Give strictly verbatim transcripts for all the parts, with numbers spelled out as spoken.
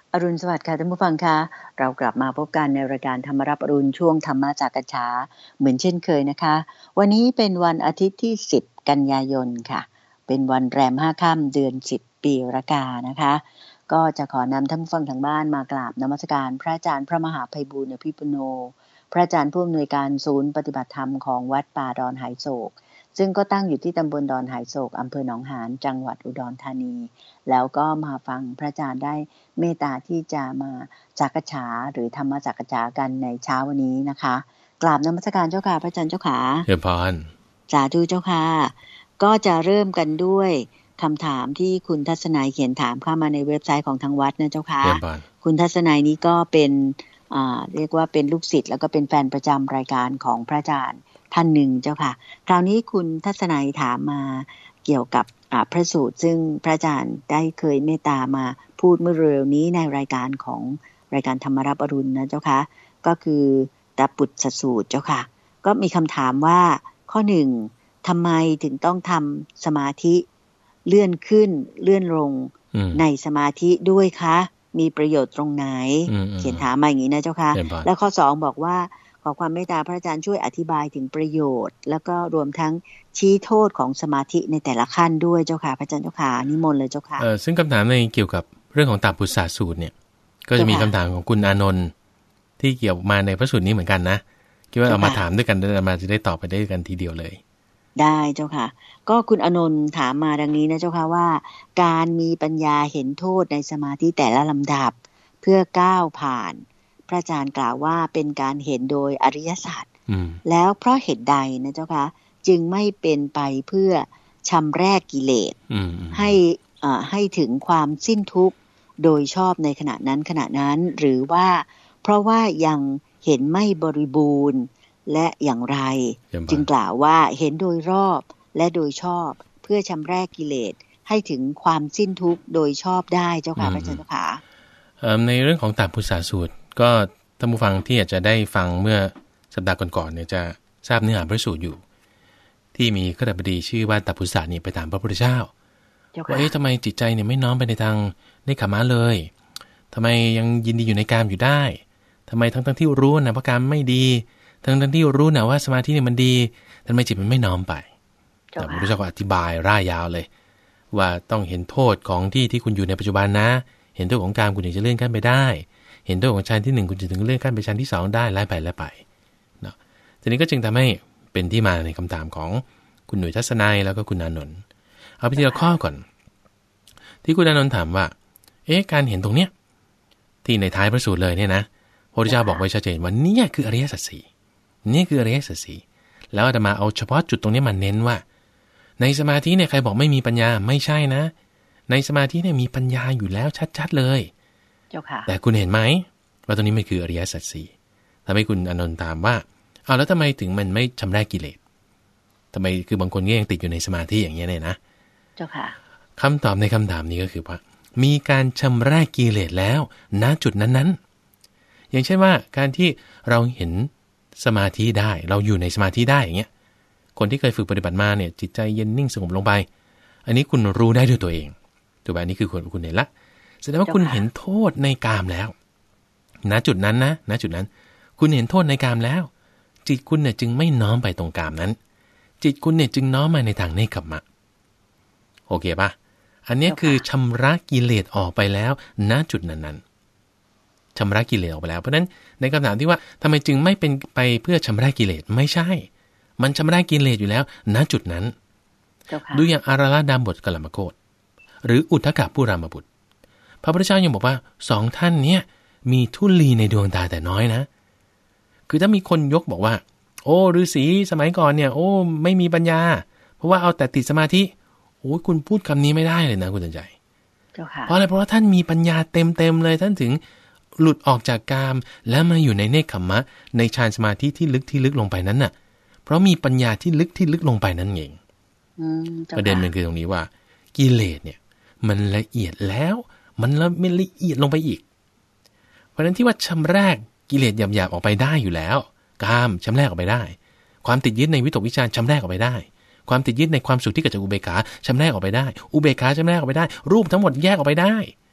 อรุณสวัสดิ์ค่ะท่านผู้ฟังคะเรากลับมาพบกันในรายการธรรมรับอรุณช่วงธรรมะจากกัญชาเหมือนเช่นเคยนะคะวันนี้เป็นวันอาทิตย์ที่สิบกันยายนค่ะเป็นวันแรมห้าค่ำเดือนสิบปีรากานะคะก็จะขอนำท่านผู้ฟังทางบ้านมากราบนมัสการพระอาจารย์พระมหาไพบูลย์อภิปุโนพระอาจารย์ผู้อำนวยการศูนย์ปฏิบัติธรรมของวัดป่าดอนไหโศกซึ่งก็ตั้งอยู่ที่ตำบลดอนไหโศกอำเภอหนองหานจังหวัดอุดรธานีแล้วก็มาฟังพระอาจารย์ได้เมตตาที่จะมาจักฉาหรือธรรมจักฉากันในเช้าวันนี้นะคะกราบนมัสการเจ้าค่ะพระอาจารย์เจ้าค่ะเชิญพรสาธุเจ้าค่ะก็จะเริ่มกันด้วยคำถามที่คุณทัศนัยเขียนถามเข้ามาในเว็บไซต์ของทางวัดนะเจ้าค่ะคุณทัศนัยนี้ก็เป็นอ่าเรียกว่าเป็นลูกศิษย์แล้วก็เป็นแฟนประจำรายการของพระอาจารย์ท่านหนึ่งเจ้าค่ะคราวนี้คุณทัศนัยถามมาเกี่ยวกับพระสูตรซึ่งพระอาจารย์ได้เคยเมตตามาพูดเมื่อเร็วนี้ในรายการของรายการธรรมรับอรุณนะเจ้าค่ะก็คือตปุตตสูตรเจ้าค่ะก็มีคำถามว่าข้อหนึ่งทำไมถึงต้องทำสมาธิเลื่อนขึ้นเลื่อนลงในสมาธิด้วยคะมีประโยชน์ตรงไหนเขียนถามมาอย่างนี้นะเจ้าค่ะแล้วข้อสองบอกว่าขอความเมตตาพระอาจารย์ช่วยอธิบายถึงประโยชน์แล้วก็รวมทั้งชี้โทษของสมาธิในแต่ละขั้นด้วยเจ้าค่ะพระอาจารย์เจ้าค่ะนิมนต์เลยเจ้าค่ะเออซึ่งคำถามในเกี่ยวกับเรื่องของตปุตตสูตรเนี่ยก็จะมีคำถามของคุณอานนท์ที่เกี่ยวมาในพระสูตรนี้เหมือนกันนะคิดว่าเอามาถามด้วยกันแล้วมาจะได้ตอบไปได้กันทีเดียวเลยได้เจ้าค่ะก็คุณอานนท์ถามมาดังนี้นะเจ้าค่ะว่าการมีปัญญาเห็นโทษในสมาธิแต่ละลำดับเพื่อก้าวผ่านพระอาจารย์กล่าวว่าเป็นการเห็นโดยอริยสัจแล้วเพราะเหตุใดนะเจ้าค่ะจึงไม่เป็นไปเพื่อชำแรกกิเลสให้อ่าให้ถึงความสิ้นทุกข์โดยชอบในขณะนั้นขณะนั้นหรือว่าเพราะว่ายังเห็นไม่บริบูรณ์และอย่างไรจึงกล่าวว่าเห็นโดยรอบและโดยชอบเพื่อชำแรกกิเลสให้ถึงความสิ้นทุกข์โดยชอบได้เจ้าค่ะพระอาจารย์ค่ะในเรื่องของตปุตตสูตรก็ท่านผู้ฟังที่อาจจะได้ฟังเมื่อสัปดาห์ก่อนๆเนี่ยจะทราบเนื้อหาพระสูตรอยู่ที่มีขณบดีชื่อว่าตปุตตะนี่ไปถามพระพุทธเจ้าว่าเอ๊ะทำไมจิตใจเนี่ยไม่น้อมไปในทางในขัมมะเลยทำไมยังยินดีอยู่ในกามอยู่ได้ทำไมทั้งๆที่รู้นะว่ากามไม่ดีทั้งๆที่รู้นะว่าสมาธิเนี่ยมันดีทำไมจิตมันไม่น้อมไปแต่พระพุทธเจ้าก็อธิบายร่ายยาวเลยว่าต้องเห็นโทษของที่ที่คุณอยู่ในปัจจุบันนะเห็นโทษของกามคุณถึงจะเลื่อนขั้นไปได้เห็นโทษของฌานที่หนึ่งคุณจะถึงเลื่อนขั้นไปฌานที่สองได้ไล่ไปไล่ไปเนาะทีนี้ก็จึงทำให้เป็นที่มาในคำถามของคุณหนุ่ยทัศนัยแล้วก็คุณอานนท์เอาไปทีละข้อก่อนที่คุณอานนท์ถามว่าเอ๊ะการเห็นตรงเนี้ยที่ในท้ายพระสูตรเลยเนี่ยนะพระพุทธเจ้าบอกไว้ชัดเจนว่านี่คืออริยสัจสี่นี่คืออริยสัจสี่แล้วอาตมาเอาเฉพาะจุดตรงนี้มาเน้นว่าในสมาธิเนี่ยใครบอกไม่มีปัญญาไม่ใช่นะในสมาธิเนี่ยมีปัญญาอยู่แล้วชัดๆเลยเจ้าค่ะแต่คุณเห็นไหมว่าตรงนี้มันคืออริยสัจสี่ทำให้คุณอานนท์ถามว่าเอาแล้วทำไมถึงมันไม่ชำระกิเลสทำไมคือบางคนก็ยังติดอยู่ในสมาธิอย่างเงี้ยเนี่ยนะเจ้าค่ะคำตอบในคำถามนี้ก็คือว่ามีการชำระกิเลสแล้วณจุดนั้นๆอย่างเช่นว่าการที่เราเห็นสมาธิได้เราอยู่ในสมาธิได้อย่างเงี้ยคนที่เคยฝึกปฏิบัติมาเนี่ยจิตใจเย็นนิ่งสงบลงไปอันนี้คุณรู้ได้ด้วยตัวเองถูกไหมอันนี้คือคนคุณเห็นละแสดงว่าคุณเห็นโทษในกามแล้วณจุดนั้นนะณจุดนั้นคุณเห็นโทษในกามแล้วจิตคุณเนี่ยจึงไม่น้อมไปตรงกามนั้นจิตคุณเนี่ยจึงน้อมมาในทางเนกขัมมะโอเคป่ะอันนี้คือชำระกิเลสออกไปแล้วณจุดนั้นๆชำระกิเลสออกไปแล้วเพราะฉะนั้นในคำถามที่ว่าทำไมจึงไม่เป็นไปเพื่อชำระกิเลสไม่ใช่มันชำระกิเลสอยู่แล้วณจุดนั้นดูอย่างอาราลดามบทกัลลมโคตหรืออุทกผู้รามบุตรพระพุทธเจ้ายังบอกว่าสองท่านเนี้ยมีทุลีในดวงตาแต่น้อยนะคือถ้ามีคนยกบอกว่าโอ้ฤาษีสมัยก่อนเนี่ยโอ้ไม่มีปัญญาเพราะว่าเอาแต่ติดสมาธิโอ้คุณพูดคำนี้ไม่ได้เลยนะคุณตันใจเพราะอะไรเพราะว่าท่านมีปัญญาเต็มเต็มเลยท่านถึงหลุดออกจากกามแล้วมาอยู่ในเนกขัมมะในฌานสมาธิที่ลึกที่ลึกลงไปนั้นน่ะเพราะมีปัญญาที่ลึกที่ลึกลงไปนั่นเองประเด็นมันคือตรงนี้ว่ากิเลสเนี่ยมันละเอียดแล้วมันละไม่ละเอียดลงไปอีกเพราะฉะนั้นที่ว่าชำระกิเลสหยาบๆออกไปได้อยู่แล้วกามชำระออกไปได้ความติดยึดในวิตกวิจารชำระออกไปได้ความติดยึดในความสุขที่เกิดจากอุเบกขาชำระออกไปได้อุเบกขาชำระออกไปได้รูปทั้งหมดแยกออกไปได้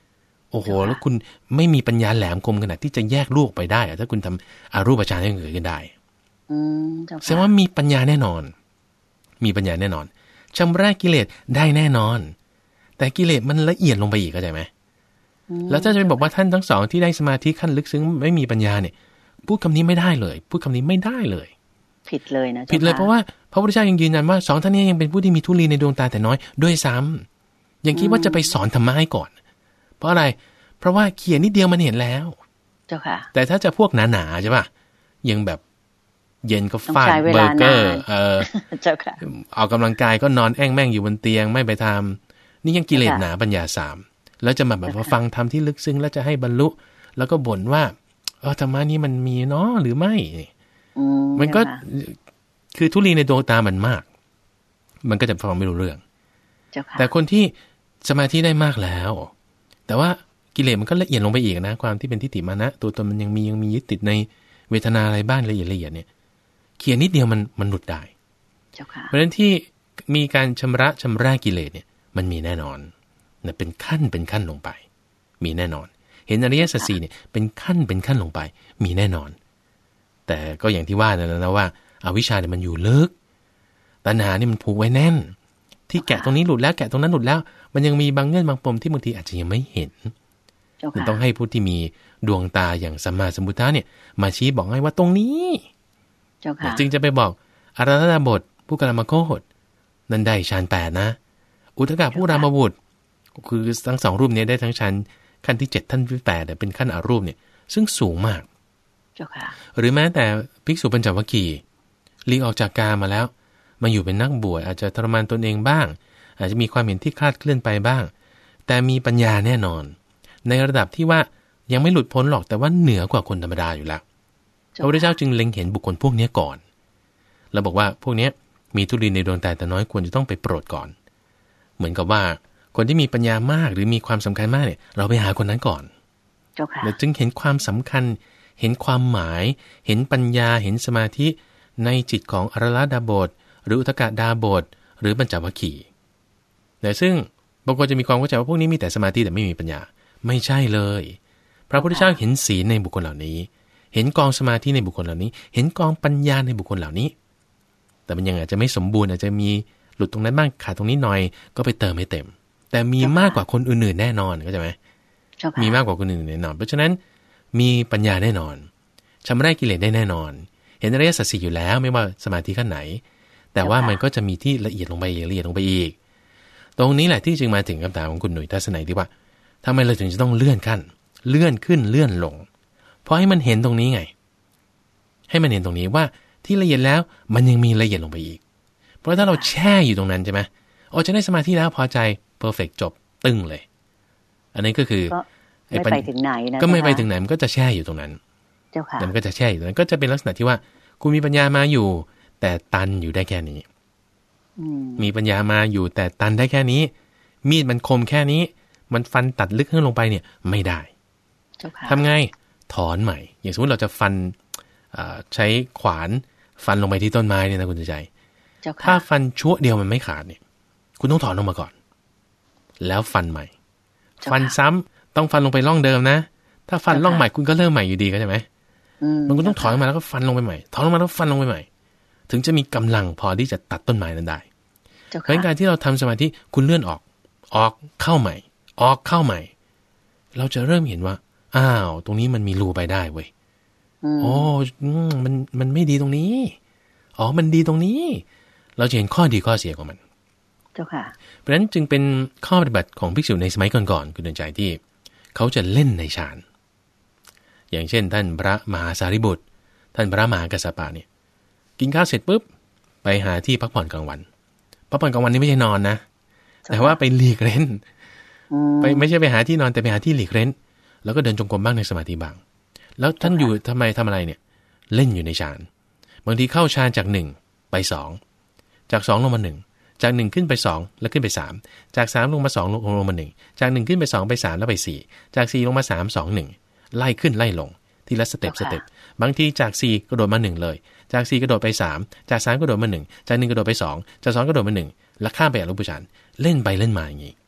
โอ้โหแล้วคุณไม่มีปัญญาแหลมคมขนาดที่จะแยกลูกไปได้ถ้าคุณทำอรูปฌานให้เกิดขึ้นได้แสดงว่ามีปัญญาแน่นอนมีปัญญาแน่นอนชำระกิเลสได้แน่นอนแต่กิเลสมันละเอียดลงไปอีกเข้าใจไหมแล้วถ้าจะไปบอกว่าท่านทั้งสองที่ได้สมาธิขั้นลึกซึ้งไม่มีปัญญาเนี่ยพูดคำนี้ไม่ได้เลยพูดคำนี้ไม่ได้เลยผิดเลยนะผิดเลยเพราะว่าพระพุทธเจ้ายังยืนยันว่าสองท่านนี้ยังเป็นผู้ที่มีธุลีในดวงตาแต่น้อยด้วยซ้ำยังคิดว่าจะไปสอนธรรมะให้ก่อนเพราะอะไรเพราะว่าเขียนนิดเดียวมันเห็นแล้วเจ้าค่ะแต่ถ้าจะพวกหนาๆใช่ป่ะยังแบบเย็นก็ฟาดเบอร์เกอร์เออเจ้าค่ะออกกำลังกายก็นอนแอ่งแม่งอยู่บนเตียงไม่ไปทำนี่ยังกิเลสหนาปัญญาสามแล้วจะมาแบบว่าฟังธรรมที่ลึกซึ้งแล้วจะให้บรรลุแล้วก็บ่นว่าเออธรรมะนี้มันมีเนาะหรือไม่มันก็คือธุลีในดวงตามันมากมันก็จะฟังไม่รู้เรื่องแต่คนที่สมาธิได้มากแล้วแต่ว่ากิเลสมันก็ละเอียดลงไปอีกนะความที่เป็นทิฏฐิมานะตัวตนมันยังมียังมียึดติดในเวทนาอะไรบ้างละเอียดละเอียดเนี่ยเขียนนิดเดียวมันมันหลุดได้เพราะฉะนั้นที่มีการชำระชำระกิเลสเนี่ยมันมีแน่นอนนะเป็นขั้นเป็นขั้นลงไปมีแน่นอนเห็นอริยสัจสี่เนี่ยเป็นขั้นเป็นขั้นลงไปมีแน่นอนแต่ก็อย่างที่ว่านั่นนะว่าอวิชชาเนี่ยมันอยู่ลึกตัณหานี่มันผูกไว้แน่นที่แกะตรงนี้หลุดแล้วแกะตรงนั้นหลุดแล้วมันยังมีบางเงื่อนบางปมที่บางทีอาจจะยังไม่เห็นมันต้องให้ผู้ที่มีดวงตาอย่างสัมมาสัมพุทธะเนี่ยมาชี้บอกให้ว่าตรงนี้จึงจะไปบอกอรหัตบทผู้กลามโคตนั่นได้ฌานแปดนะอุทกะผู้รามบุตรคือทั้งสองรูปนี้ได้ทั้งฌานขั้นที่เจ็ดท่านที่แปดเป็นขั้นอรูปเนี่ยซึ่งสูงมากหรือแม้แต่ภิกษุปัญจวัคคีย์หลีกออกจากกามมาแล้วมาอยู่เป็นนักบวชอาจจะทรมานตนเองบ้างอาจจะมีความเห็นที่คลาดเคลื่อนไปบ้างแต่มีปัญญาแน่นอนในระดับที่ว่ายังไม่หลุดพ้นหรอกแต่ว่าเหนือกว่าคนธรรมดาอยู่แล้วพระพุทธเจ้าจึงเล็งเห็นบุคคลพวกนี้ก่อนแล้วบอกว่าพวกนี้มีธุลีในดวงตาแต่น้อยควรจะต้องไปโปรดก่อนเหมือนกับว่าคนที่มีปัญญามากหรือมีความสำคัญมากเนี่ยเราไปหาคนนั้นก่อนแล้วจึงเห็นความสำคัญเห็นความหมายเห็นปัญญาเห็นสมาธิในจิตของอรหัตดาบทหรืออุทกดาบทหรือปัญจวัคคีย์แต่ซึ่งบางคนจะมีความเข้าใจว่าพวกนี้มีแต่สมาธิแต่ไม่มีปัญญาไม่ใช่เลยพระพุทธเจ้าเห็นศีลในบุคคลเหล่านี้เห็นกองสมาธิในบุคคลเหล่านี้เห็นกองปัญญาในบุคคลเหล่านี้แต่มันยังอาจจะไม่สมบูรณ์อาจจะมีหลุดตรงนั้นบ้างขาดตรงนี้หน่อยก็ไปเติมให้เต็มแต่มีมากกว่าคนอื่นๆแน่นอนเข้าใจไหมมีมากกว่าคนอื่นแน่นอนเพราะฉะนั้นมีปัญญาแน่นอนชำระกิเลสได้แน่นอนเห็นอริยสัจสี่อยู่แล้วไม่ว่าสมาธิขั้นไหนแต่ว่ามันก็จะมีที่ละเอียดลงไปละเอียดลงไปอีกตรงนี้แหละที่จึงมาถึงคำถามของคุณหนุ่ยทัศนัยที่ว่าทำไมเราถึงจะต้องเลื่อนขั้นเลื่อนขึ้นเลื่อนลงเพราะให้มันเห็นตรงนี้ไงให้มันเห็นตรงนี้ว่าที่ละเอียดแล้วมันยังมีละเอียดลงไปอีกเพราะถ้าเราแช่อยู่ตรงนั้นใช่ไหมโอ้จะได้สมาธิแล้วพอใจเพอร์เฟกต์จบตึ้งเลยอันนี้ก็คือไม่ไปถึงไหนนะก็ไม่ไปถึงไหนมันก็จะแช่อยู่ตรงนั้นเจ้าค่ะมันก็จะแช่อยู่ตรงนั้นก็จะเป็นลักษณะที่ว่าคุณมีปัญญามาอยู่แต่ตันอยู่ได้แค่นี้มีปัญญามาอยู่แต่ตันได้แค่นี้มีดมันคมแค่นี้มันฟันตัดลึกขึ้นลงไปเนี่ยไม่ได้ทำไงถอนใหม่อย่างสมมติเราจะฟันใช้ขวานฟันลงไปที่ต้นไม้เนี่ยนะคุณใจถ้าฟันชั่วเดียวมันไม่ขาดเนี่ยคุณต้องถอนลงมาก่อนแล้วฟันใหม่ฟันซ้ำต้องฟันลงไปร่องเดิมนะถ้าฟันร่องใหม่คุณก็เริ่มใหม่อยู่ดีก็ใช่ไหมมันก็ต้องถอนมาแล้วก็ฟันลงไปใหม่ถอนลงมาแล้วฟันลงไปใหม่ถึงจะมีกำลังพอที่จะตัดต้นไม้นั้นได้เพราะการที่เราทำสมาธิคุณเลื่อนออกออกเข้าใหม่ออกเข้าใหม่เราจะเริ่มเห็นว่าอ้าวตรงนี้มันมีรูไปได้เว้ยโอ้มันมันไม่ดีตรงนี้อ๋อมันดีตรงนี้เราจะเห็นข้อดีข้อเสียของมันเจ้าค่ะเพราะฉะนั้นจึงเป็นข้อปฏิบัติของภิกษุในสมัยก่อนๆคุณเดินใจที่เขาจะเล่นในฌานอย่างเช่นท่านพระมหาสารีบุตรท่านพระมหากัสสปะเนี่ยกินข้าวเสร็จปุ๊บไปหาที่พักผ่อนกลางวันพักผ่อนกลางวันนี่ไม่ใช่นอนนะแต่ว่าไปหลีกเล่นไปไม่ใช่ไปหาที่นอนแต่ไปหาที่หลีกเล่นแล้วก็เดินจงกรมบ้างในสมาธิบ้างแล้วท่านอยู่ทำไมทำอะไรเนี่ยเล่นอยู่ในฌานบางทีเข้าฌานจากหนึ่งไปสองจากสองลงมาหนึ่งจากหนึ่งขึ้นไปสองแล้วขึ้นไปสามจากสามลงมาสองลงลงมาหนึ่งจากหนึ่งขึ้นไปสองไปสามแล้วไปสี่จากสี่ลงมาสาม สอง หนึ่งไล่ขึ้นไล่ลงทีละสเต็ปสเต็ปบางทีจากสี่กระโดดมาหนึ่งเลยจากสี่กระโดดไปสามจากสามกระโดดมาหนึ่งจากหนึ่งกระโดดไปสองจากสองกระโดดมาหนึ่งแล้วข้ามไปอรูปฌานเล่นไปเล่นมาอย่างนี้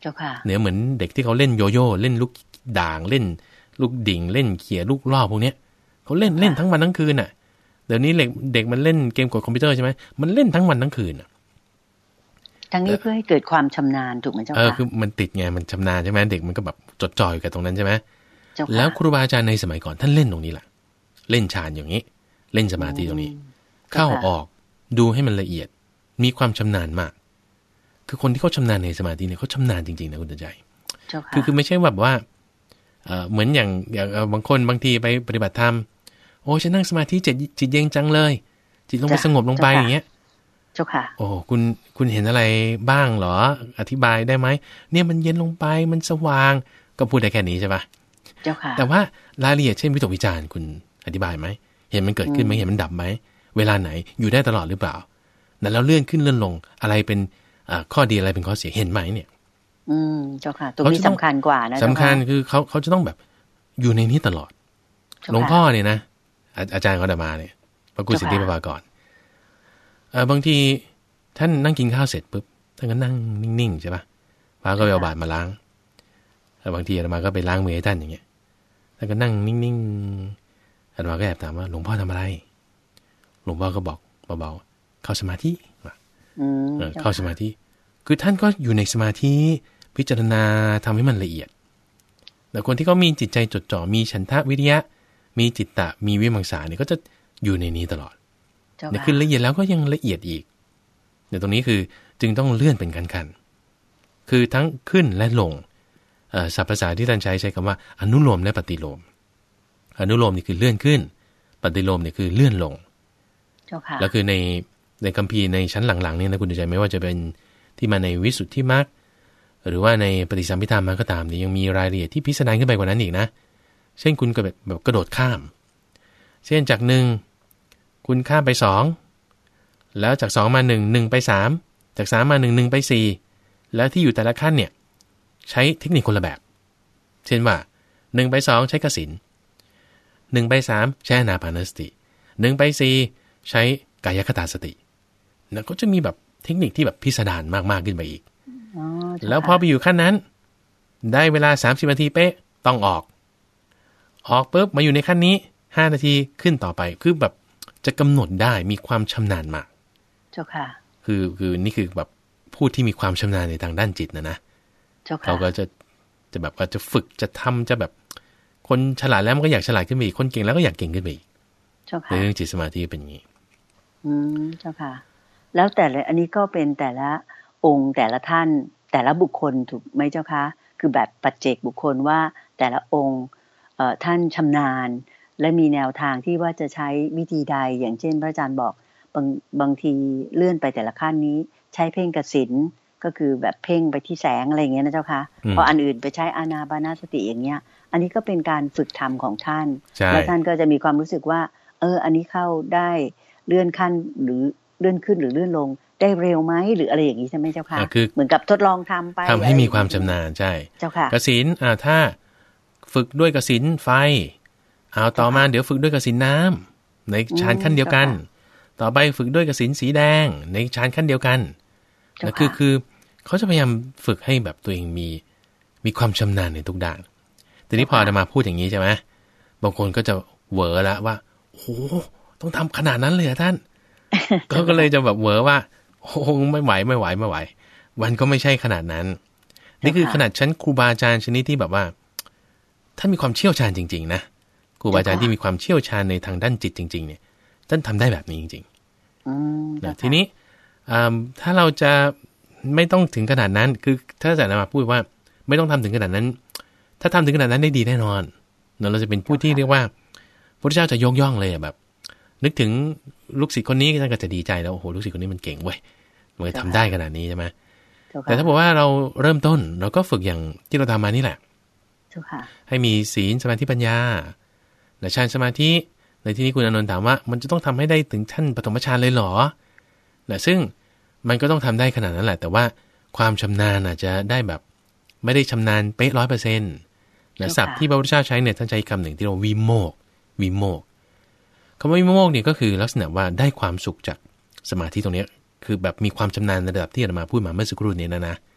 เจ้าค่ะเนี่ยเหมือนเด็กที่เขาเล่นโยโย่เล่นลูกด่างเล่นลูกดิ่งเล่นเขี่ยลูกล่อพวกเนี้ยเขาเล่นเล่นทั้งวันทั้งคืนอ่ะเดี๋ยวนี้เด็กเด็กมันเล่นเกมกดคอมพิวเตอร์ใช่ไหมมันเล่นทั้งวันทั้งคืนอ่ะทั้งนี้เพื่อให้เกิดความชำนาญถูกไหมเจ้าค่ะเออคือมันติดไงมันชำนาญใช่ไหมเด็กมันก็แบบจดจ่อยกับตรงนั้นใช่ไหมแล้วครูบาอาจารย์ในสมัยก่อนท่านเล่นตรงนี้แหละเล่นฌานอย่างนี้เล่นสมาธิตรงนี้เข้าออกดูให้มันละเอียดมีความชำนาญมากคือคนที่เขาชำนาญในสมาธิเนี่ยเขาชำนาญจริงๆนะคุณใจคือคือไม่ใช่แบบว่าเออเหมือนอย่างอย่างบางคนบางทีไปปฏิบัติธรรมโอ้ฉันนั่งสมาธิจิตจิตเย็นจังเลยจิตลงไปสงบลงไปอย่างเงี้ยเจ้าค่ะโอ้คุณคุณเห็นอะไรบ้างเหรออธิบายได้ไหมเนี่ยมันเย็นลงไปมันสว่างก็พูดได้แค่นี้ใช่ปะเจ้าค่ะแต่ว่ารายละเอียดเช่นวิตกวิจารณ์คุณอธิบายไหมเห็นมันเกิดขึ้นไหมเห็นมันดับไหมเวลาไหนอยู่ได้ตลอดหรือเปล่านั้นแล้วเลื่อนขึ้นเลื่อนลงอะไรเป็นข้อดีอะไรเป็นข้อเสียเห็นไหมเนี่ยอืมเจ้าค่ะตรงนี้สำคัญกว่านะสำคัญคือเขาเขาจะต้องแบบอยู่ในนี้ตลอดหลวงพ่อเนี่ยนะอาจารย์เขาดามาเนี่ยพระกุศิทธิปภากรเออบางทีท่านนั่งกินข้าวเสร็จปุ๊บท่านก็นั่งนิ่งๆใช่ป่ะพระก็ไปเอาบาตรมาล้างบางทีอาตมาก็ไปล้างมือให้ท่านอย่างเงี้ยท่านก็นั่งนิ่งๆอาตมาก็แอบถามว่าหลวงพ่อทำอะไรหลวงพ่อก็บอกเบาๆเข้าสมาธิเข้าสมาธิคือท่านก็อยู่ในสมาธิพิจารณาทำให้มันละเอียดแต่คนที่เขามีจิตใจจดจ่อมีฉันทะวิริยะมีจิตตะมีวิมังสาเนี่ยก็จะอยู่ในนี้ตลอดเนี่ยคือละเอียดแล้วก็ยังละเอียดอีกเดี๋ยวตรงนี้คือจึงต้องเลื่อนเป็นขั้นๆคือทั้งขึ้นและลงศัพท์ภาษาที่ท่านใช้ใช้คำว่าอนุโลมและปฏิโลมอนุโลมนี่คือเลื่อนขึ้นปฏิโลมนี่คือเลื่อนลงแล้วคือในในคัมภีร์ในชั้นหลังๆนี่นะคุณดูใจไม่ว่าจะเป็นที่มาในวิสุทธิมรรคหรือว่าในปฏิสัมภิธามังก็ตามนี่ยังมีรายละเอียดที่พิสดารขึ้นไปกว่านั้นอีกนะเช่นคุณก็แบบแบบกระโดดข้ามเช่นจากหนึ่งคุณข้ามไปสองแล้วจากสองมาหนึ่ง หนึ่งไปสามจากสามมาหนึ่ง หนึ่งไปสี่แล้วที่อยู่แต่ละขั้นเนี่ยใช้เทคนิคคนละแบบเช่นว่าหนึ่งไปสองใช้กสิณหนึ่งไปสามใช้อานาปานสติหนึ่งไปสี่ใช้กายคตาสติแล้วก็จะมีแบบเทคนิคที่แบบพิสดารมากๆขึ้นไปอีกแล้วพอไปอยู่ขั้นนั้นได้เวลาสามสิบนาทีเป๊ะต้องออกออกปุ๊บมาอยู่ในขั้นนี้ห้านาทีขึ้นต่อไปคือแบบจะกำหนดได้มีความชำนาญมากเจ้าค่ะคือคือนี่คือแบบผู้ที่มีความชำนาญในทางด้านจิตนะนะเจ้าค่ะเขาก็จะจะแบบว่าจะฝึกจะทำจะแบบคนฉลาดแล้วมันก็อยากฉลาดขึ้นไปอีกคนเก่งแล้วก็อยากเก่งขึ้นไปอีกเจ้าค่ะในเรื่องจิตสมาธิเป็นอย่างนี้อืมเจ้าค่ะแล้วแต่ละอันนี้ก็เป็นแต่ละองค์แต่ละท่านแต่ละบุคคลถูกไหมเจ้าคะคือแบบปัจเจกบุคคลว่าแต่ละองค์เอ่อท่านชำนาญและมีแนวทางที่ว่าจะใช้วิธีใดอย่างเช่นพระอาจารย์บอกบางบางทีเลื่อนไปแต่ละขั้นนี้ใช้เพ่งกสิณก็คือแบบเพ่งไปที่แสงอะไรอย่างเงี้ยนะเจ้าค่ะพออันอื่นไปใช้อานาปานสติอย่างเงี้ยอันนี้ก็เป็นการฝึกธรรมของท่านแล้วท่านก็จะมีความรู้สึกว่าเอออันนี้เข้าได้เลื่อนขั้นหรือเลื่อนขึ้นหรือเลื่อนลงได้เร็วไหมหรืออะไรอย่างนี้ใช่ไหมเจ้าค่ะเหมือนกับทดลองทำไปทำให้มีความชำนาญใช่เจ้าค่ะกสิณอ่าถ้าฝึกด้วยกสิณไฟเอาต่อมาเดี๋ยวฝึกด้วยกสิณน้ำในฌานขั้นเดียวกันต่อไปฝึกด้วยกสิณสีแดงในฌานขั้นเดียวกันนั่นคือคือเขาจะพยายามฝึกให้แบบตัวเองมีมีความชำนาญในทุกด้านทีนี้พออาตมาพูดอย่างนี้ใช่ไหมบางคนก็จะเหวอแล้วว่าโอ้ต้องทำขนาดนั้นเลยเหรอท่าน ก็ก็เลยจะแบบเหวอว่าโอ้ไม่ไหวไม่ไหวไม่ไหวมันก็ไม่ใช่ขนาดนั้นนี่คือขนาดชั้นครูบาอาจารย์ชนิดที่แบบว่าท่านมีความเชี่ยวชาญจริงๆนะครูบาอาจารย์ที่มีความเชี่ยวชาญในทางด้านจิตจริงๆเนี่ยท่านทำได้แบบนี้จริงๆนะทีนี้ถ้าเราจะไม่ต้องถึงขนาดนั้นคือถ้าอาจารย์มาพูดว่าไม่ต้องทำถึงขนาดนั้นถ้าทำถึงขนาดนั้นได้ดีแน่นอนเราจะเป็นผู้ที่เรียกว่าพระเจ้าจะยกย่องเลยแบบนึกถึงลูกศิษย์คนนี้ท่านก็จะดีใจแล้วโอ้โหลูกศิษย์คนนี้มันเก่งเว้ยมันทำได้ขนาดนี้ใช่ไหมแต่ถ้าบอกว่าเราเริ่มต้นเราก็ฝึกอย่างที่เราทำมานี่แหละให้มีศีลสมาธิปัญญาและฌานสมาธิในที่นี้คุณอานนท์ถามว่ามันจะต้องทำให้ได้ถึงชั้นปฐมฌานเลยเหรอนะซึ่งมันก็ต้องทำได้ขนาดนั้นแหละแต่ว่าความชำนาญอาจจะได้แบบไม่ได้ชำนาญเป๊ะร้อยเปอร์เซ็นต์นะศัพท์ที่พระพุทธเจ้าใช้เนี่ยท่านใช้คำหนึ่งที่เราวิโมกวิโมกคำว่าวิโมกเนี่ยก็คือลักษณะว่าได้ความสุขจากสมาธิตรงนี้คือแบบมีความชำนาญในระดับที่อาตมาพูดมาเมื่อสักครู่นี้นะนะ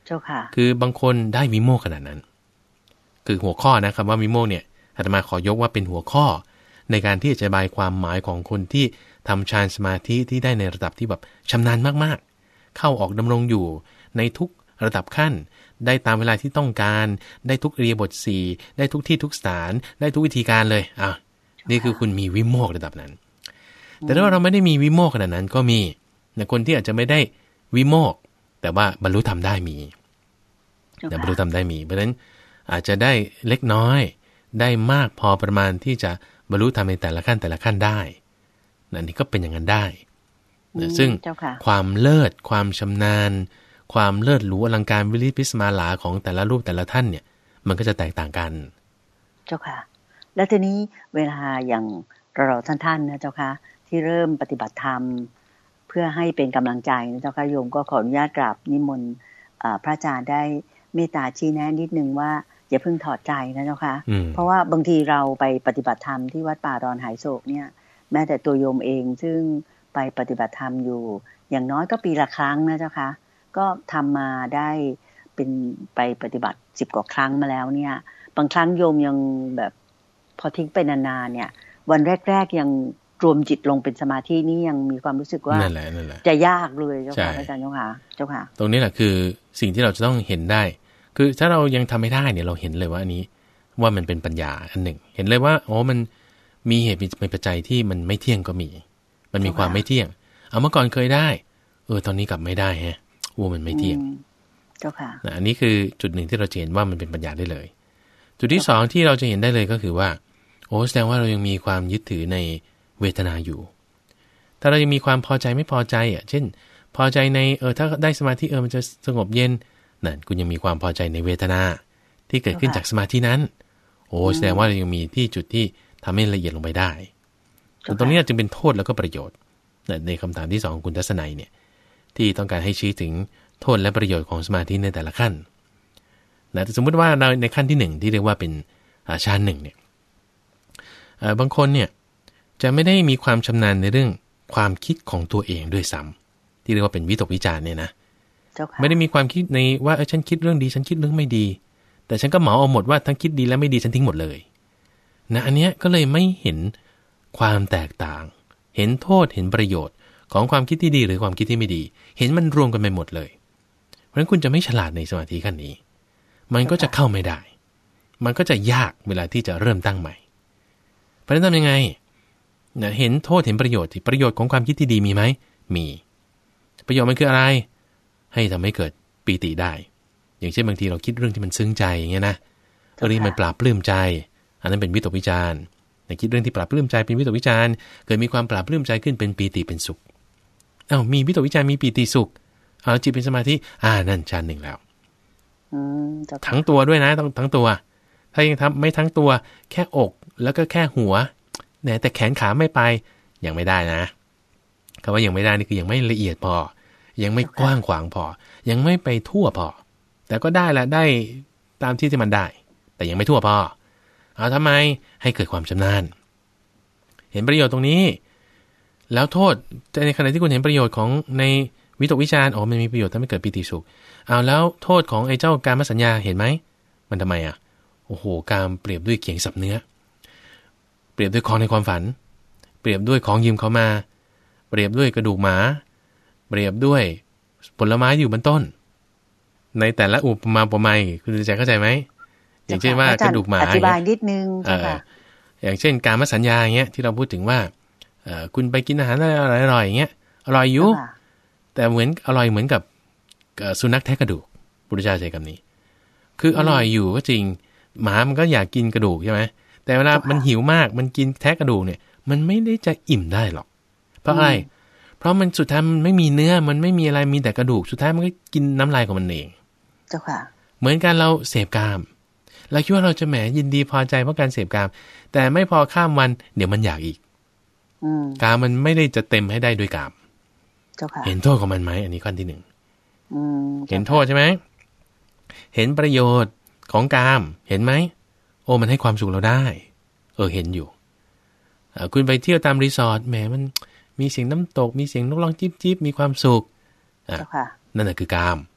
เจ้าค่ะคือบางคนได้วิโมกข์ขนาดนั้นคือหัวข้อนะคำว่าวิโมกข์เนี่ยอาตมาขอยกว่าเป็นหัวข้อในการที่จะอธิบายความหมายของคนที่ทำฌานสมาธิที่ได้ในระดับที่แบบชำนาญมากๆเข้าออกดำรงอยู่ในทุกระดับขั้นได้ตามเวลาที่ต้องการได้ทุกอิริยาบถสี่ได้ทุกที่ทุกสถานได้ทุกวิธีการเลยอ่ะนี่คือคุณมีวิโมกข์ระดับนั้นแต่ถ้าเราไม่ได้มีวิโมกข์ขนาดนั้นก็มีแต่คนที่อาจจะไม่ได้วิโมกข์แต่ว่าบรรลุธรรมได้มีแต่บรรลุธรรมได้มีเพราะฉะนั้นอาจจะได้เล็กน้อยได้มากพอประมาณที่จะบรรลุธรรมในแต่ละขั้นแต่ละขั้นได้นั่นนี่ก็เป็นอย่างนั้นได้ซึ่งความเลิศความชำนาญความเลิศหรูอลังการวิริพิสมาลาของแต่ละรูปแต่ละท่านเนี่ยมันก็จะแตกต่างกันเจ้าค่ะแล้วทีนี้เวลาอย่างเราท่านท่านนะเจ้าค่ะที่เริ่มปฏิบัติธรรมเพื่อให้เป็นกำลังใจนะเจ้าค่ะโยมก็ขออนุญาตกราบนิมนต์พระอาจารย์ได้เมตตาชี้แนะนิดนึงว่าอย่าเพิ่งถอดใจนะเจ้าค่ะเพราะว่าบางทีเราไปปฏิบัติธรรมที่วัดป่าดอนหายโศกเนี่ยแม้แต่ตัวโยมเองซึ่งไปปฏิบัติธรรมอยู่อย่างน้อยก็ปีละครั้งนะเจ้าค่ะก็ทำมาได้เป็นไปปฏิบัติสิบกว่าครั้งมาแล้วเนี่ยบางครั้งโยมยังแบบพอทิ้งไปนานๆเนี่ยวันแรกๆยังรวมจิตลงเป็นสมาธินี่ยังมีความรู้สึกว่าจะยากเลยเจ้าค่ะอาจารย์เจ้าค่ะเจ้าค่ะตรงนี้แหละคือสิ่งที่เราจะต้องเห็นได้คือถ้าเรายังทำไม่ได้เนี่ยเราเห็นเลยว่าอันนี้ว่ามันเป็นปัญญาอันหนึ่งเห็นเลยว่าโอ้มันมีเหตุมีปัจจัยที่มันไม่เที่ยงก็มีมันมีความไม่เที่ยงเอาเมื่อก่อนเคยได้เออตอนนี้กลับไม่ได้ฮะว่ามันไม่เที่ยงเจ้าค่ะอันนี้คือจุดหนึ่งที่เราเห็นว่ามันเป็นปัญญาได้เลยจุดที่สองที่เราจะเห็นได้เลยก็คือว่าโอ้แสดงว่าเรายังมีความยึดถือในเวทนาอยู่ถ้าเรายังมีความพอใจไม่พอใจอ่ะเช่นพอใจในเออถ้าได้สมาธิเออมันจะสงบเย็นนั่นคุณยังมีความพอใจในเวทนาที่เกิดขึ้นจากสมาธินั้นโอ้แสดงว่าเรายังมีที่จุดที่ทำให้ละเอียดลงไปได้ตรงนี้จึงเป็นโทษแล้วก็ประโยชน์ในคำถามที่สองของคุณทัศนัยเนี่ยที่ต้องการให้ชี้ถึงโทษและประโยชน์ของสมาธิในแต่ละขั้นนะสมมุติว่าเราในขั้นที่หนึ่งที่เรียกว่าเป็นฌานหนึ่งเนี่ยบางคนเนี่ยจะไม่ได้มีความชำนาญในเรื่องความคิดของตัวเองด้วยซ้ำที่เรียกว่าเป็นวิตกวิจารเนี่ยนะไม่ได้มีความคิดในว่าเออฉันคิดเรื่องดีฉันคิดเรื่องไม่ดีแต่ฉันก็เหมาเอาหมดว่าทั้งคิดดีและไม่ดีฉันทิ้งหมดเลยนะอันเนี้ยก็เลยไม่เห็นความแตกต่างเห็นโทษเห็นประโยชน์ของความคิดที่ดีหรือความคิดที่ไม่ดีเห็นมันรวมกันไปหมดเลยเพราะฉะนั้นคุณจะไม่ฉลาดในสมาธิขั้นนี้มันก็จะเข้าไม่ได้มันก็จะยากเวลาที่จะเริ่มตั้งใหม่เพราะฉะนั้นทำยังไงนะเห็นโทษเห็นประโยชน์ที่ประโยชน์ของความคิดที่ดีมีไหมมีประโยชน์มันคืออะไรให้ทำให้เกิดปีติได้อย่างเช่นบางทีเราคิดเรื่องที่มันซึ้งใจอย่างเงี้ยนะเรื่องมันปราบปลื้มใจอันนั้นเป็นวิตกวิจารณ์แต่คิดเรื่องที่ปราบปลื้มใจเป็นวิตกวิจารณ์เกิดมีความปราบปลื้มใจขึ้นเป็นปีติเป็นสุขเอ้ามีวิตกวิจารณ์มีปีติสุขเอาจิตเป็นสมาธิอ่านั่นฌานหนึ่งแล้วทั้งตัวด้วยนะต้องทั้งตัวถ้ายังทำไม่ทั้งตัวแค่อกแล้วก็แค่หัวแต่แขนขาไม่ไปยังไม่ได้นะคำว่ายังไม่ได้นี่คือยังไม่ละเอียดพอยังไม่กว้างขวางพอยังไม่ไปทั่วพอแต่ก็ได้ละได้ตามที่ที่มันได้แต่ยังไม่ทั่วพอเอาทำไมให้เกิดความชำนาญเห็นประโยชน์ตรงนี้แล้วโทษในขณะที่คุณเห็นประโยชน์ของในวิตกวิจารณ์อ๋อมันมีประโยชน์ทำให้เกิดปีติสุขเอาแล้วโทษของไอ้เจ้ากามสัญญาเห็นไหมมันทำไมอ่ะโอ้โหกามเปรียบด้วยเขียงสับเนื้อเปรียบด้วยของในความฝันเปรียบด้วยของยืมเขามาเปรียบด้วยกระดูกหมาเปรียบด้วยผลไม้อยู่บนต้นในแต่ละอุปมาอุปไมยคุณจะเข้าใจไหมอย่างเช่นว่ากระดูกหมาอธิบายนิดนึงเอออย่างเช่นกามสัญญาอย่างเงี้ยที่เราพูดถึงว่าเออคุณไปกินอาหารอะไรอร่อยอย่างเงี้ยอร่อยอยู่แต่เหมือนอร่อยเหมือนกับสุนัขแทะกระดูกพุทธเจ้าใช้คำนี้คืออร่อยอยู่ก็จริงหมามันก็อยากกินกระดูกใช่ไหมแต่เวลามันหิวมากมันกินแทะกระดูกเนี่ยมันไม่ได้จะอิ่มได้หรอกเพราะอะไรเพราะมันสุดท้ายมันไม่มีเนื้อมันไม่มีอะไรมีแต่กระดูกสุดท้ายมันก็กินน้ำลายของมันเองเจ้าค่ะเหมือนกันเราเสพกามเราคิดว่าเราจะแหมยินดีพอใจเพราะการเสพกามแต่ไม่พอข้ามวันเดี๋ยวมันอยากอีกกามมันไม่ได้จะเต็มให้ได้ด้วยกามเจ้าค่ะเห็นโทษของมันไหมอันนี้ข้อที่หนึ่งเห็นโทษใช่ไหมเห็นประโยชน์ของกามเห็นไหมโอ้มันให้ความสุขเราได้เออเห็นอยู่คุณไปเที่ยวตามรีสอร์ทแหมมันมีเสียงน้ำตกมีเสียงนกร้องจิ๊บจิ๊บมีความสุขนั่นแหละคือกาม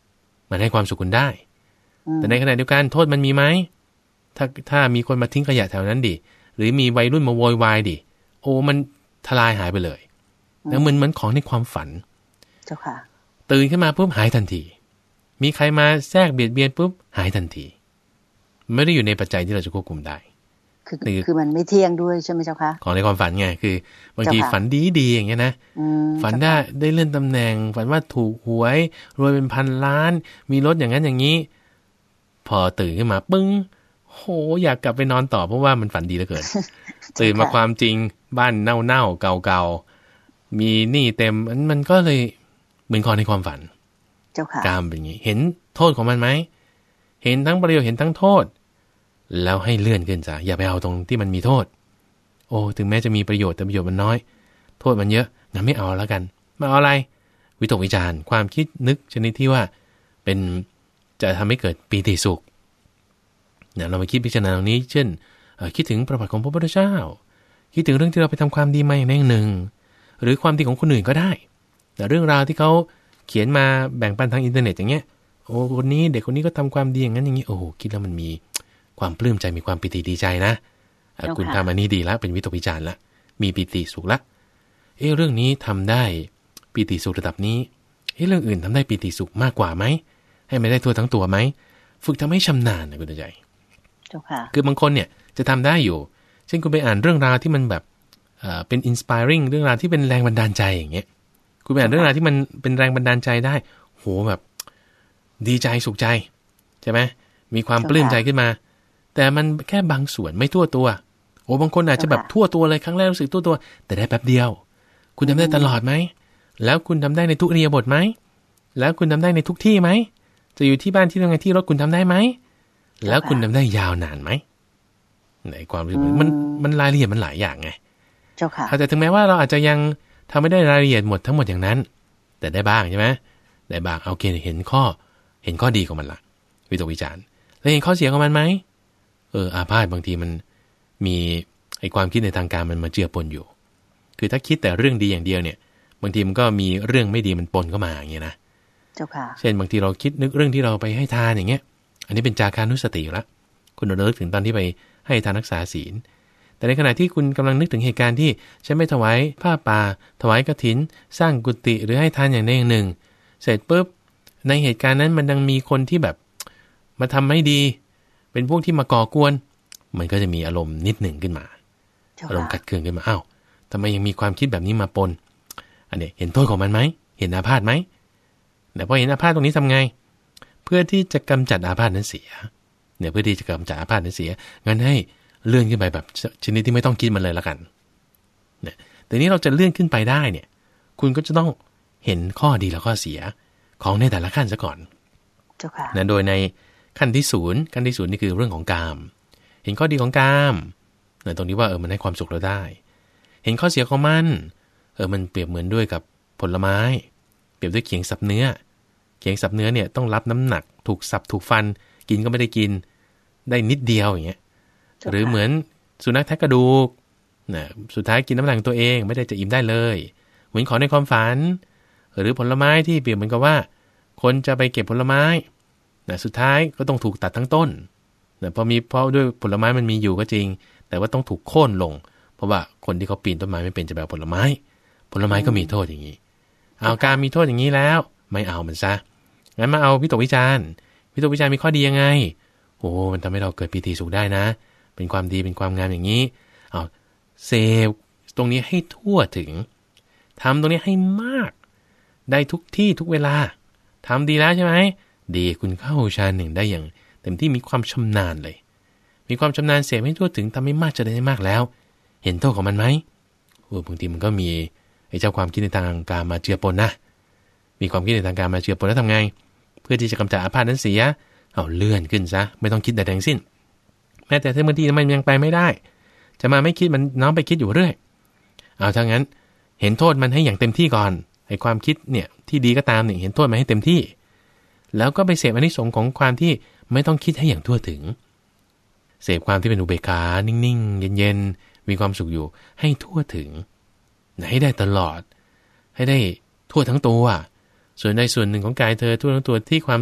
มันให้ความสุขคุณได้แต่ในขณะเดียวกันโทษมันมีไหมถ้าถ้ามีคนมาทิ้งขยะแถวนั้นดิหรือมีวัยรุ่นมาโวยวายดิโอ้มันทลายหายไปเลยแล้วมันเหมือนของในความฝันเจ้าค่ะตื่นขึ้นมาปุ๊บหายทันทีมีใครมาแทรกเบียดเบียนปุ๊บหายทันทีไม่ได้อยู่ในปัจจัยที่เราจะควบคุมได้คือคือมันไม่เที่ยงด้วยใช่ไหมเจ้าคะของในความฝันไงคือบางทีฝันดีๆอย่างเงี้ยนะฝันได้ได้เลื่อนตำแหน่งฝันว่าถูกหวยรวยเป็นพันล้านมีรถอย่างนั้นอย่างนี้พอตื่นขึ้นมาปึ้งโหอยากกลับไปนอนต่อเพราะว่ามันฝันดีเหลือเกิน ตื่นมาความจริงบ้านเน่าๆเก่าๆมีหนี้เต็มมันก็เลยเหมือนของในความฝันเจ้าค่ะกามเป็นอย่างนี้เห็นโทษของมันไหมเห็นทั้งประโยชน์เห็นทั้งโทษแล้วให้เลื่อนขึ้นซะอย่าไปเอาตรงที่มันมีโทษโอ้ถึงแม้จะมีประโยชน์แต่ประโยชน์มันน้อยโทษมันเยอะงั้นไม่เอาแล้วกันมาเอาอะไรวิตกวิจารณ์ความคิดนึกชนิดที่ว่าเป็นจะทำให้เกิดปีติสุขเนี่ยเรามาคิดพิจารณาตรงนี้เช่นคิดถึงประวัติของพระพุทธเจ้าคิดถึงเรื่องที่เราไปทำความดีมาอย่างหนึ่งหรือความดีของคนอื่นก็ได้แต่เรื่องราวที่เขาเขียนมาแบ่งปันทางอินเทอร์เน็ตอย่างเงี้ยโอ้คนนี้เด็กคนนี้ก็ทำความดีอย่างนั้นอย่างนี้โอ้โหคิดแล้วมันมีความปลื้มใจมีความปิติดีใจนะคุณทำอันนี้ดีแล้วเป็นวิตกวิจารณ์ละมีปิติสุขละเออเรื่องนี้ทำได้ปิติสุขระดับนี้เออเรื่องอื่นทำได้ปิติสุขมากกว่าไหมให้ไม่ได้ทั่วทั้งตัวไหมฝึกทำให้ชำนาญนะคุณใจคือบางคนเนี่ยจะทำได้อยู่เช่นคุณไปอ่านเรื่องราวที่มันแบบเอ่อเป็น inspiring เรื่องราวที่เป็นแรงบันดาลใจอย่างเงี้ยคุณไปอ่านเรื่องราวที่มันเป็นแรงบันดาลใจได้โหแบบดีใจสุขใจใช่ไหมมีความปลื้มใจขึ้นมาแต่มันแค่บางส่วนไม่ทั่วตัวโอ้บางคนอาจจะแบบทั่วตัวเลยครั้งแรกรู้สึกทั่วตัวแต่ได้แป๊บเดียวคุณทำได้ตลอดไหมแล้วคุณทำได้ในทุกอิริยาบถไหมแล้วคุณทำได้ในทุกที่ไหมจะอยู่ที่บ้านที่ทำงานที่รถคุณทำได้ไหมแล้วคุณทำได้ยาวนานไหมในความรู้สึกมันมันรายละเอียดมันหลายอย่างไงเจ้าค่ะแต่ถึงแม้ว่าเราอาจจะยังทำไม่ได้รายละเอียดหมดทั้งหมดอย่างนั้นแต่ได้บ้างใช่ไหมได้บ้างโอเคเห็นข้อเห็นข้อดีของมันละวิตกวิจารณ์แล้วเห็นข้อเสียของมันไหมเอออาพาธบางทีมันมีไอความคิดในทางการมันมาเจือปนอยู่คือถ้าคิดแต่เรื่องดีอย่างเดียวเนี่ยบางทีมันก็มีเรื่องไม่ดีมันปนเข้ามาอย่างเงี้ยนะเจ้าค่ะเช่นบางทีเราคิดนึกเรื่องที่เราไปให้ทานอย่างเงี้ยอันนี้เป็นจาคานุสติละคุณระลึกถึงตอนที่ไปให้ทานรักษาศีลแต่ในขณะที่คุณกำลังนึกถึงเหตุการณ์ที่ฉันไม่ถวายผ้าป่าถวายกฐินสร้างกุฏิหรือให้ทานอย่างใดอย่างหนึ่งเสร็จปุ๊บในเหตุการณ์นั้นมันยังมีคนที่แบบมาทำไม่ดีเป็นพวกที่มาก่อกวนมันก็จะมีอารมณ์นิดหนึ่งขึ้นมาอารมณ์กัดเคืองขึ้นมาอ้าวทำไมยังมีความคิดแบบนี้มาปนอันนี้เห็นโทษของมันไหมเห็นอาพาธไหมแต่พอเห็นอาพาธตรงนี้ทำไงเพื่อที่จะกำจัดอาพาธนั้นเสียเนี่ยเพื่อที่จะกำจัดอาพาธนั้นเสียงั้นให้เลื่อนขึ้นไปแบบชนิดที่ไม่ต้องคิดมันเลยละกันเนี่ยแต่นี้เราจะเลื่อนขึ้นไปได้เนี่ยคุณก็จะต้องเห็นข้อดีและข้อเสียของในแต่ละขั้นซะก่อนเจ้าค่ะนะโดยในขั้นที่ศูนย์ขั้นที่ศูนย์นี่คือเรื่องของกามเห็นข้อดีของกามเนี่ยตรงนี้ว่าเออมันให้ความสุขเราได้เห็นข้อเสียของมันเออมันเปรียบเหมือนด้วยกับผลไม้เปรียบด้วยเขียงสับเนื้อเขียงสับเนื้อเนี่ยต้องรับน้ำหนักถูกสับถูกฟันกินก็ไม่ได้กินได้นิดเดียวอย่างเงี้ยหรือเหมือนสุนัขแทะกระดูกนะสุดท้ายกินน้ำหนักตัวเองไม่ได้จะอิ่มได้เลยเหมือนของในความฝันหรือผลไม้ที่เปรียบเหมือนกับว่าคนจะไปเก็บผลไม้นะสุดท้ายก็ต้องถูกตัดทั้งต้นนะพอมีเพราะด้วยผลไม้มันมีอยู่ก็จริงแต่ว่าต้องถูกโค่นลงเพราะว่าคนที่เขาปีนต้นไม้ไม่เป็นจะแบบผลไม้ผลไม้ก็มีโทษอย่างนี้เอาการมีโทษอย่างนี้แล้วไม่เอามันซะงั้นมาเอาวิตกวิจารณ์วิตกวิจารณ์มีข้อดียังไงโอ้มันทำให้เราเกิดปีติสุขได้นะเป็นความดีเป็นความงามอย่างนี้เอาเสพตรงนี้ให้ทั่วถึงทำตรงนี้ให้มากได้ทุกที่ทุกเวลาทำดีแล้วใช่ไหมดีคุณเข้าฌานหนึ่งได้อย่างเต็มที่มีความชำนาญเลยมีความชำนาญเสพให้ทั่วถึงทำให้มากจะได้มากแล้วเห็นโทษของมันไหมโอ้บางทีมันก็มีไอ้เจ้าความคิดในทางการมาเจือปนนะมีความคิดในทางการมาเจือปนแล้วทำไงเพื่อที่จะกำจัดอาพาธนั้นเสียเอาเลื่อนขึ้นซะไม่ต้องคิดใดทั้งสิ้นแม้แต่ถ้าบางทีมันยังไปไม่ได้จะมาไม่คิดมันน้องไปคิดอยู่เรื่อยเอาถ้างั้นเห็นโทษมันให้อย่างเต็มที่ก่อนไอ้ความคิดเนี่ยที่ดีก็ตามเนี่ยเห็นโทษมันให้เต็มที่แล้วก็ไปเสพอานิสงส์ของความที่ไม่ต้องคิดให้อย่างทั่วถึงเสพความที่เป็นอุเบกขานิ่งๆเย็นๆมีความสุขอยู่ให้ทั่วถึงให้ได้ตลอดให้ได้ทั่วทั้งตัวส่วนใดส่วนหนึ่งของกายเธอทั่วทั้งตัวที่ความสุข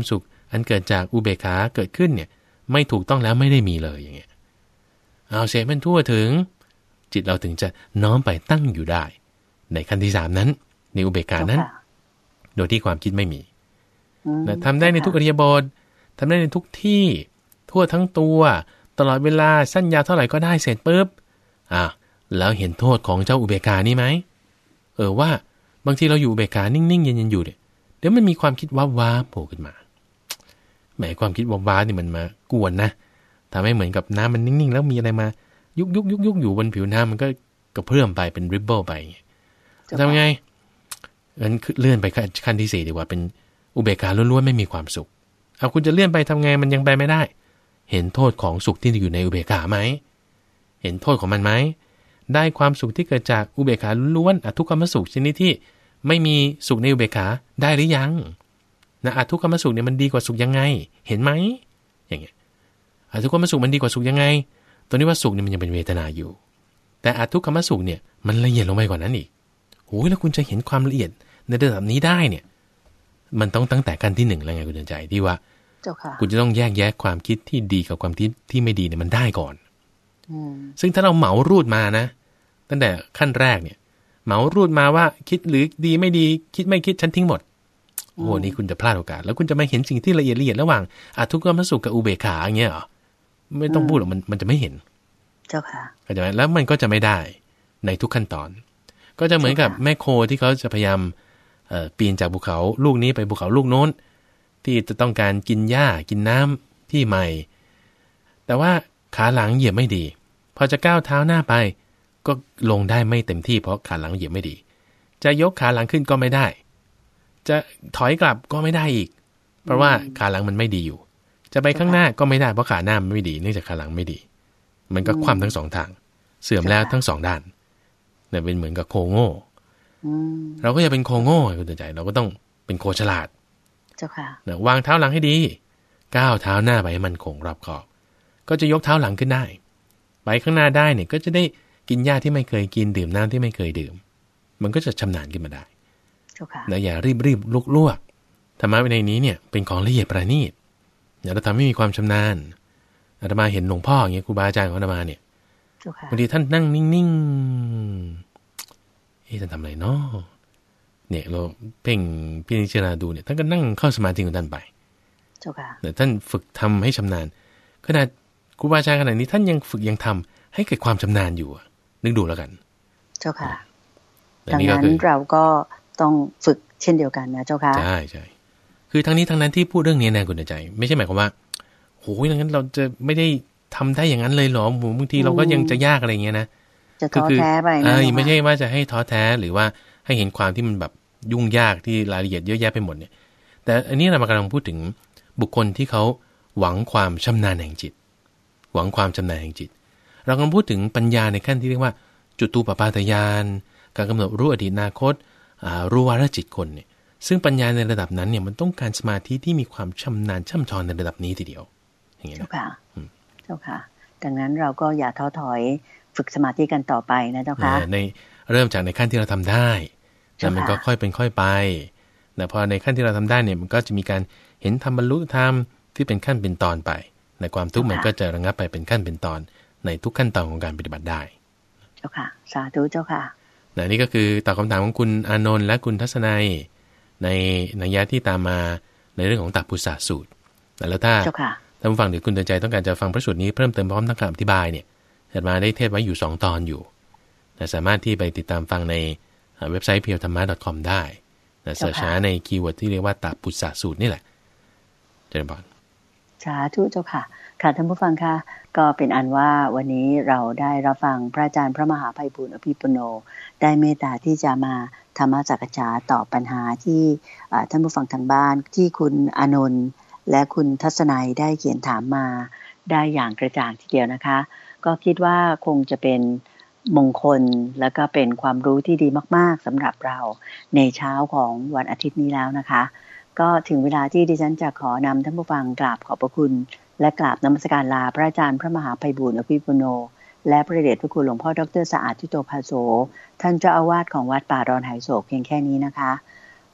อันเกิดจากอุเบกขาเกิดขึ้นเนี่ยไม่ถูกต้องแล้วไม่ได้มีเลยอย่างเงี้ยเอาเสร็จมันทั่วถึงจิตเราถึงจะน้อมไปตั้งอยู่ได้ในขั้นที่สามนั้นในอุเบกขานั้นโดยที่ความคิดไม่มีนะทำได้ในทุกอริยบททำได้ในทุกที่ทั่วทั้งตัวตลอดเวลาสั้นยาวเท่าไหร่ก็ได้เสร็จปุ๊บอ่ะแล้วเห็นโทษของเจ้าอุเบกขานี่ไหมเออว่าบางทีเราอยู่อุเบกขานิ่งๆเย็นๆอยู่เนี่ยเดี๋ยวมันมีความคิดว้าๆโผล่ขึ้นมาแหมความคิดว้าๆนี่มันมากวนนะทำให้เหมือนกับน้ำมันนิ่งๆแล้วมีอะไรมายุกยุกยุกยุกอยู่บนผิวน้ำมันก็กระเพื่อมไปเป็นริบเบิลไปทำไงงั้นเลื่อนไปขั้นที่สี่ดีกว่าเป็นอุเบกขาล้วนๆไม่มีความสุขเอาคุณจะเลื่อนไปทำไงมันยังไปไม่ได้เห็นโทษของสุขที่อยู่ในอุเบกขาไหมเห็นโทษของมันไหมได้ความสุขที่เกิดจากอุเบกขาล้วนอทุกขมสุขชนิดที่ไม่มีสุขในอุเบกขาได้หรือยังนะอทุกขมสุขเนี่ยมันดีกว่าสุขยังไงเห็นไหมอย่างเงี้ยอทุกขมสุขมันดีกว่าสุขยังไงตัวนี้ว่าสุขเนี่ยมันยังเป็นเวทนาอยู่แต่อทุกขมสุขเนี่ยมันละเอียดลงไปกว่านั้นอีกโอ้ยแล้วคุณจะเห็นความละเอียดในระดับนี้ได้เนี่ยมันต้องตั้งแต่ขั้นที่หนึ่งแล้วไงคุณเดินใจที่ว่าคุณจะต้องแยกแยะความคิดที่ดีกับความคิดที่ไม่ดีเนี่ยมันได้ก่อนซึ่งถ้าเราเหมารูดมานะตั้งแต่ขั้นแรกเนี่ยเหมารูดมาว่าคิดหรือดีไม่ดีคิดไม่คิดฉันทิ้งหมดโอ้โหนี่คุณจะพลาดโอกาสแล้วคุณจะมาเห็นสิ่งที่ละเอียดละเอียดระหว่างอทุกขมสุขกับอุเบกขาอย่างเงี้ยเหรอไม่ต้องพูดหรอกมันมันจะไม่เห็นเจ้าค่ะเข้าใจไหมแล้วมันก็จะไม่ได้ในทุกขั้นตอนก็จะเหมือนกับแม่โคที่เขาจะพยายามปีนจากภูเขาลูกนี้ไปภูเขาลูกโน้นที่จะต้องการกินหญ้ากินน้ำที่ใหม่แต่ว่าขาหลังเหยียบไม่ดีพอจะก้าวเท้าหน้าไปก็ลงได้ไม่เต็มที่เพราะขาหลังเหยียบไม่ดีจะยกขาหลังขึ้นก็ไม่ได้จะถอยกลับก็ไม่ได้อีกเพราะว่าขาหลังมันไม่ดีอยู่จะไปข้างหน้าก็ไม่ได้เพราะขาหน้ามันไม่ดีเนื่องจากขาหลังไม่ดีมันก็คว่ำทั้งสองทางเสื่อมแล้วทั้งสองด้านเนี่ยเป็นเหมือนกับโคโง่เราก็จะเป็นโคโง่คุณใจเราก็ต้องเป็นโคฉลาดเจ้าค่ะเนี่ยวางเท้าหลังให้ดีก้าวเท้าหน้าไปให้มันคงรอบขอบก็จะยกเท้าหลังขึ้นได้ไปข้างหน้าได้เนี่ยก็จะได้กินหญ้าที่ไม่เคยกินดื่มน้ำที่ไม่เคยดื่มมันก็จะชำนาญขึ้นมาได้เจ้าค่ะนะอย่ารีบรีบลุกลวกธรรมะในนี้เนี่ยเป็นของละเอียดประณีตอย่าเราทำให้มีความชำนาญอาตมาเห็นหลวงพ่ออย่างเงี้ยครูบาอาจารย์ของอาตมาเนี่ยบางทีท่านนั่งนิ่งๆเอ๊ะท่านทำอะไรเนาะเนี่ยเราเพ่งพิจารณาดูเนี่ยท่านก็นั่งเข้าสมาธิของท่านไปเจ้าค่ะแต่ท่านฝึกทำให้ชำนาญขนาดครูบาอาจารย์ขนาดนี้ท่านยังฝึกยังทำให้เกิดความชำนาญอยู่นึกดูแล้วกันเจ้าค่ะดังนั้นเราก็ต้องฝึกเช่นเดียวกันนะเจ้าค่ะใช่ใช่คือทั้งนี้ทั้งนั้นที่พูดเรื่องนี้นะคุณใจไม่ใช่หมายความว่าโอ้ยดังนั้นเราจะไม่ได้ทำได้อย่างนั้นเลยหรอบางทีเราก็ยังจะยากอะไรเงี้ยนะจะท้อแท้ไปนะไม่ใช่ว่าจะให้ท้อแท้หรือว่าให้เห็นความที่มันแบบยุ่งยากที่รายละเอียดเยอะแยะไปหมดเนี่ยแต่อันนี้เรากำลังพูดถึงบุคคลที่เขาหวังความชำนาญแห่งจิตหวังความชำนาญแห่งจิตเรากำลังพูดถึงปัญญาในขั้นที่เรียกว่าจุตูปปาตญาณการกำหนดรู้อดีตอนาคตรู้วาระจิตคนเนี่ยซึ่งปัญญาในระดับนั้นเนี่ยมันต้องการสมาธิที่มีความชำนาญช่ำชองในระดับนี้ทีเดียวอย่างเงี้ยเจ้าค่ะเจ้าค่ะดังนั้นเราก็อย่าท้อถอยฝึกสมาธิกันต่อไปนะเจ้าค่ะในเริ่มจากในขั้นที่เราทำได้แต่มันก็ค่อยเป็นค่อยไปแต่พอในขั้นที่เราทำได้เนี่ยมันก็จะมีการเห็นธรรมบรรลุธรรมที่เป็นขั้นเป็นตอนไปในความทุกข์มันก็จะระงับไปเป็นขั้นเป็นตอนในทุกขั้นตอนของการปฏิบัติได้เจ้าค่ะสาธุเจ้าค่ะนี่ก็คือตอบคำถามของคุณอานนท์และคุณทัศนัยในนัยยะที่ตามมาในเรื่องของตัปปุสะสูตรแล้วถ้าท่านผู้ฟังหรือคุณเตือนใจต้องการจะฟังพระสูตรนี้เพิ่มเติมพร้อมทั้งคำอธิบายเนี่ยอาตมาได้เทศไว้อยู่สองตอนอยู่สามารถที่ไปติดตามฟังในเว็บไซต์ เพียวธรรมะ ดอท คอม ได้เสิร์ชหาในคีย์เวิร์ดที่เรียกว่าตัปปุสะสูตรนี่แหละเจริญพรสาธุเจ้าค่ะค่ะท่านผู้ฟังค่ะก็เป็นอันว่าวันนี้เราได้รับฟังพระอาจารย์พระมหาไพบูลย์อภิปุโนได้เมตตาที่จะมาธรรมจักรจาตอบปัญหาที่ท่านผู้ฟังทางบ้านที่คุณอานนท์และคุณทัศนัยได้เขียนถามมาได้อย่างกระจ่างทีเดียวนะคะก็คิดว่าคงจะเป็นมงคลและก็เป็นความรู้ที่ดีมากๆสำหรับเราในเช้าของวันอาทิตย์นี้แล้วนะคะก็ถึงเวลาที่ดิฉันจะขอนำท่านผู้ฟังกราบขอบพระคุณและกราบนมัสการลาพระอาจารย์พระมหาไพบูลย์อภิปุโนและพระเดชพระคุณหลวงพ่อดร.สะอาดทิโตภาโสท่านเจ้าอาวาสของวัดป่าดอนไหโศกเพียงแค่นี้นะคะ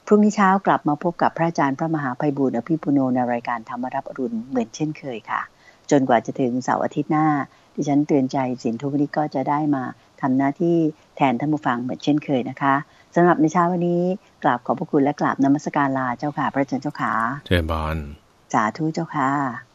พรุ่งนี้เช้ากลับมาพบกับพระอาจารย์พระมหาไพบูลย์อภิปุโนในรายการธรรมรับอรุณเหมือนเช่นเคยค่ะจนกว่าจะถึงเสาร์อาทิตย์หน้าดิฉันเตือนใจสินทุกวันนี้ก็จะได้มาทำหน้าที่แทนท่านผู้ฟังเหมือนเช่นเคยนะคะสำหรับในเช้าวันนี้กราบขอบพระคุณและกราบนมัสการลาเจ้าค่ะพระอาจารย์เจ้าค่ะเชิญบานสาธุเจ้าค่ะ